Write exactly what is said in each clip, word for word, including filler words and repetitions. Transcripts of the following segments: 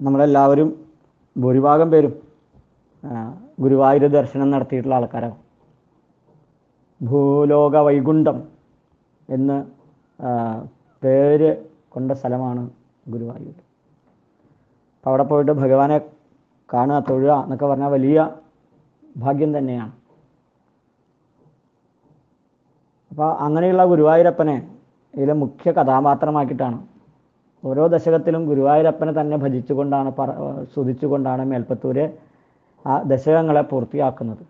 നമ്മളെല്ലാവരും ഭൂരിഭാഗം പേരും ഗുരുവായൂർ ദർശനം നടത്തിയിട്ടുള്ള ആൾക്കാരാണ്. ഭൂലോക വൈകുണ്ഠം എന്ന് പേര് കൊണ്ട സ്ഥലമാണ് ഗുരുവായൂർ. അപ്പം അവിടെ പോയിട്ട് ഭഗവാനെ കാണുക, തൊഴുക എന്നൊക്കെ പറഞ്ഞാൽ വലിയ ഭാഗ്യം തന്നെയാണ്. അപ്പോൾ അങ്ങനെയുള്ള ഗുരുവായൂരപ്പനെ ഇതിലെ മുഖ്യ കഥാപാത്രമാക്കിയിട്ടാണ് ഓരോ ദശകത്തിലും ഗുരുവായൂരപ്പനെ തന്നെ ഭജിച്ചുകൊണ്ടാണ് പറ സ്തുതിച്ചുകൊണ്ടാണ് മേൽപ്പത്തൂര് ആ ദശകങ്ങളെ പൂർത്തിയാക്കുന്നത്.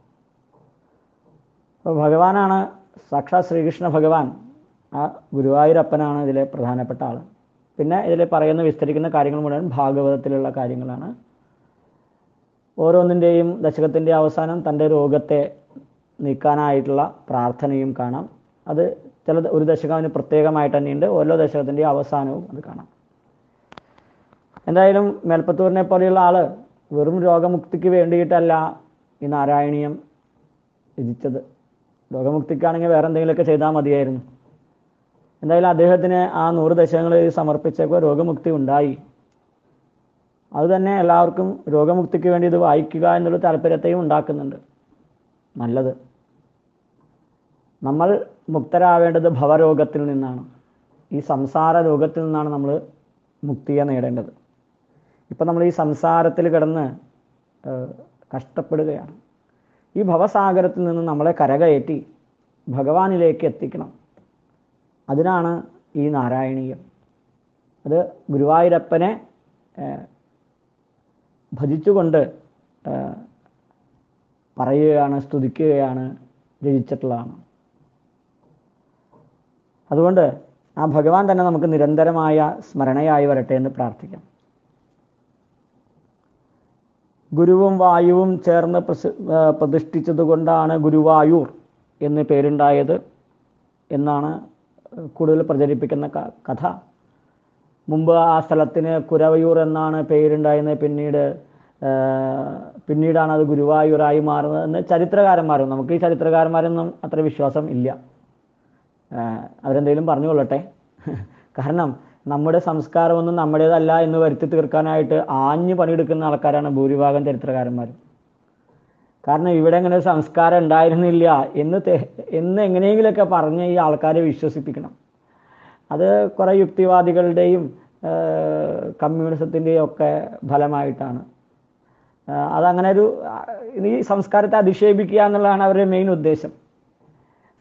അപ്പോൾ ഭഗവാനാണ് സാക്ഷാത് ശ്രീകൃഷ്ണ ഭഗവാൻ. ആ ഗുരുവായൂരപ്പനാണ് ഇതിലെ പ്രധാനപ്പെട്ട ആൾ. പിന്നെ ഇതിൽ പറയുന്ന വിസ്തരിക്കുന്ന കാര്യങ്ങൾ മുഴുവൻ ഭാഗവതത്തിലുള്ള കാര്യങ്ങളാണ്. ഓരോന്നിൻ്റെയും ദശകത്തിൻ്റെ അവസാനം തൻ്റെ രോഗത്തെ നീക്കാനായിട്ടുള്ള പ്രാർത്ഥനയും കാണാം. അത് ചില ഒരു ദശകം അതിന് പ്രത്യേകമായിട്ട് തന്നെയുണ്ട്. ഓരോ ദശകത്തിൻ്റെ അവസാനവും അത് കാണാം. എന്തായാലും മേൽപ്പത്തൂരിനെ പോലെയുള്ള ആൾ വെറും രോഗമുക്തിക്ക് വേണ്ടിയിട്ടല്ല ഈ നാരായണീയം രചിച്ചത്. രോഗമുക്തിക്കാണെങ്കിൽ വേറെ എന്തെങ്കിലുമൊക്കെ ചെയ്താൽ മതിയായിരുന്നു. എന്തായാലും അദ്ദേഹത്തിന് ആ നൂറ് ദശകങ്ങൾ സമർപ്പിച്ചപ്പോൾ രോഗമുക്തി ഉണ്ടായി. അതുതന്നെ എല്ലാവർക്കും രോഗമുക്തിക്ക് വേണ്ടി ഇത് വായിക്കുക എന്നുള്ള താല്പര്യത്തെയും ഉണ്ടാക്കുന്നുണ്ട്. നല്ലത്. നമ്മൾ മുക്തരാവേണ്ടത് ഭവരോഗത്തിൽ നിന്നാണ്. ഈ സംസാര രോഗത്തിൽ നിന്നാണ് നമ്മൾ മുക്തിയെ നേടേണ്ടത്. ഇപ്പം നമ്മൾ ഈ സംസാരത്തിൽ കിടന്ന് കഷ്ടപ്പെടുകയാണ്. ഈ ഭവസാഗരത്തിൽ നിന്ന് നമ്മളെ കരകയറ്റി ഭഗവാനിലേക്ക് എത്തിക്കണം. അതിനാണ് ഈ നാരായണീയം. അത് ഗുരുവായൂരപ്പനെ ഭജിച്ചുകൊണ്ട് പറയുകയാണ്, സ്തുതിക്കുകയാണ്, രചിച്ചിട്ടുള്ളതാണ്. അതുകൊണ്ട് ആ ഭഗവാൻ തന്നെ നമുക്ക് നിരന്തരമായ സ്മരണയായി വരട്ടെ എന്ന് പ്രാർത്ഥിക്കാം. ഗുരുവും വായുവും ചേർന്ന് പ്രതിഷ്ഠിച്ചതുകൊണ്ടാണ് ഗുരുവായൂർ എന്ന് പേരുണ്ടായത് എന്നാണ് കൂടുതൽ പ്രചരിപ്പിക്കുന്ന കഥ. മുമ്പ് ആ സ്ഥലത്തിന് കുരവയൂർ എന്നാണ് പേരുണ്ടായിരുന്നത്. പിന്നീട് പിന്നീടാണ് അത് ഗുരുവായൂരായി മാറുന്നത് എന്ന് ചരിത്രകാരന്മാരും. നമുക്ക് ഈ ചരിത്രകാരന്മാരൊന്നും അത്ര വിശ്വാസം ഇല്ല. അവരെന്തെങ്കിലും പറഞ്ഞുകൊള്ളട്ടെ. കാരണം നമ്മുടെ സംസ്കാരമൊന്നും നമ്മുടേതല്ല എന്ന് വരുത്തി തീർക്കാനായിട്ട് ആഞ്ഞു പണിയെടുക്കുന്ന ആൾക്കാരാണ് ഭൂരിഭാഗം ചരിത്രകാരന്മാരും. കാരണം ഇവിടെ ഇങ്ങനെ ഒരു സംസ്കാരം ഉണ്ടായിരുന്നില്ല എന്ന് എന്ന് എങ്ങനെയെങ്കിലുമൊക്കെ പറഞ്ഞ് ഈ ആൾക്കാരെ വിശ്വസിപ്പിക്കണം. അത് കുറേ യുക്തിവാദികളുടെയും കമ്മ്യൂണിസത്തിൻ്റെയും ഒക്കെ ഫലമായിട്ടാണ്. അതങ്ങനെ ഒരു ഈ സംസ്കാരത്തെ അധിക്ഷേപിക്കുക എന്നുള്ളതാണ് അവരുടെ മെയിൻ ഉദ്ദേശം.